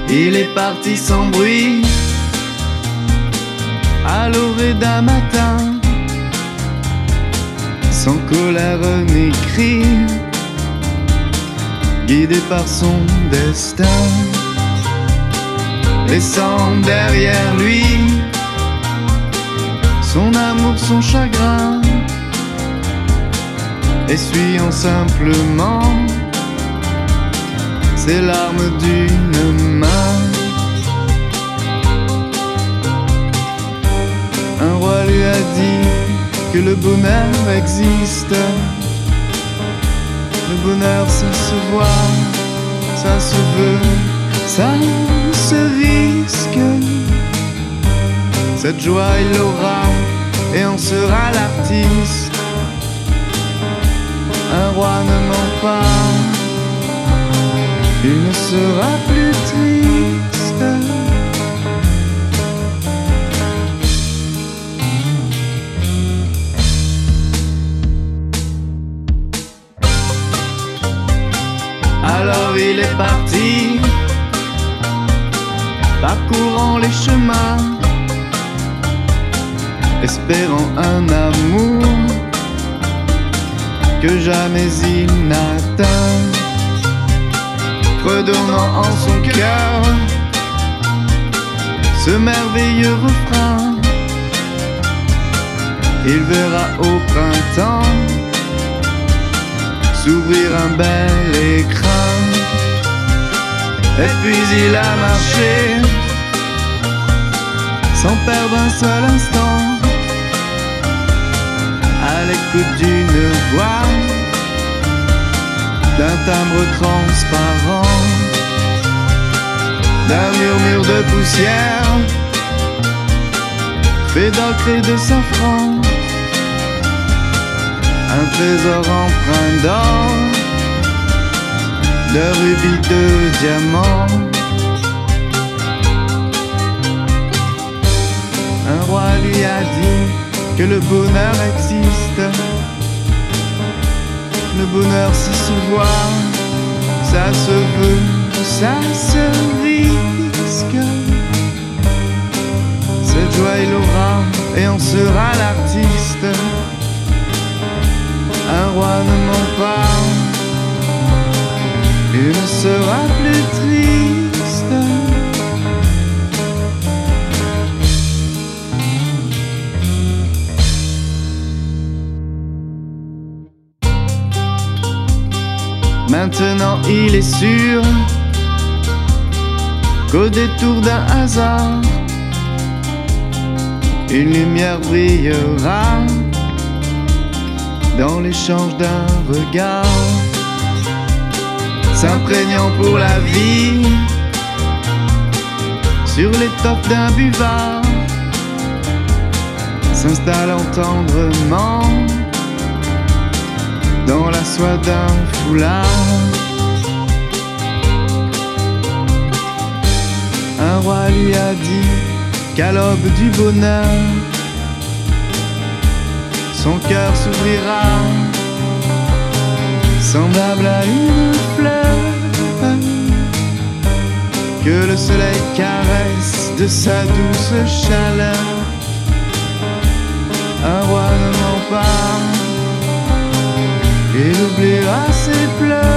Il est parti sans bruit à l'orée d'un matin, sans colère ni cri, guidé par son destin, laissant derrière lui son amour, son chagrin, essuyant simplement ses larmes d'une main. Un roi lui a dit que le bonheur existe. Le bonheur, ça se voit, ça se veut, ça se risque. Cette joie, il l'aura et en sera l'artiste. Un roi ne ment pas, il ne sera plus triste. Alors il est parti, parcourant les chemins, espérant un amour que jamais il n'atteint, redonnant en son cœur ce merveilleux refrain. Il verra au printemps s'ouvrir un bel écrin. Et puis il a marché sans perdre un seul instant, à l'écoute d'une voix, d'un timbre transparent, d'un murmure de poussière fait d'ocre et de safran, un trésor empreint d'or, de rubis, de diamants. Un roi lui a dit que le bonheur existe. Le bonheur, ça se voit, ça se veut, ça se risque. Cette joie, il l'aura et en sera l'artiste. Un roi ne ment pas, il ne sera plus triste. Maintenant il est sûr qu'au détour d'un hasard, une lumière brillera dans l'échange d'un regard, s'imprégnant pour la vie sur l'étoffe d'un buvard, s'installant tendrement dans la soie d'un foulard. Un roi lui a dit qu'à l'aube du bonheur, son cœur s'ouvrira, semblable à une fleur que le soleil caresse de sa douce chaleur. Un roi ne ment pas, il oubliera ses pleurs.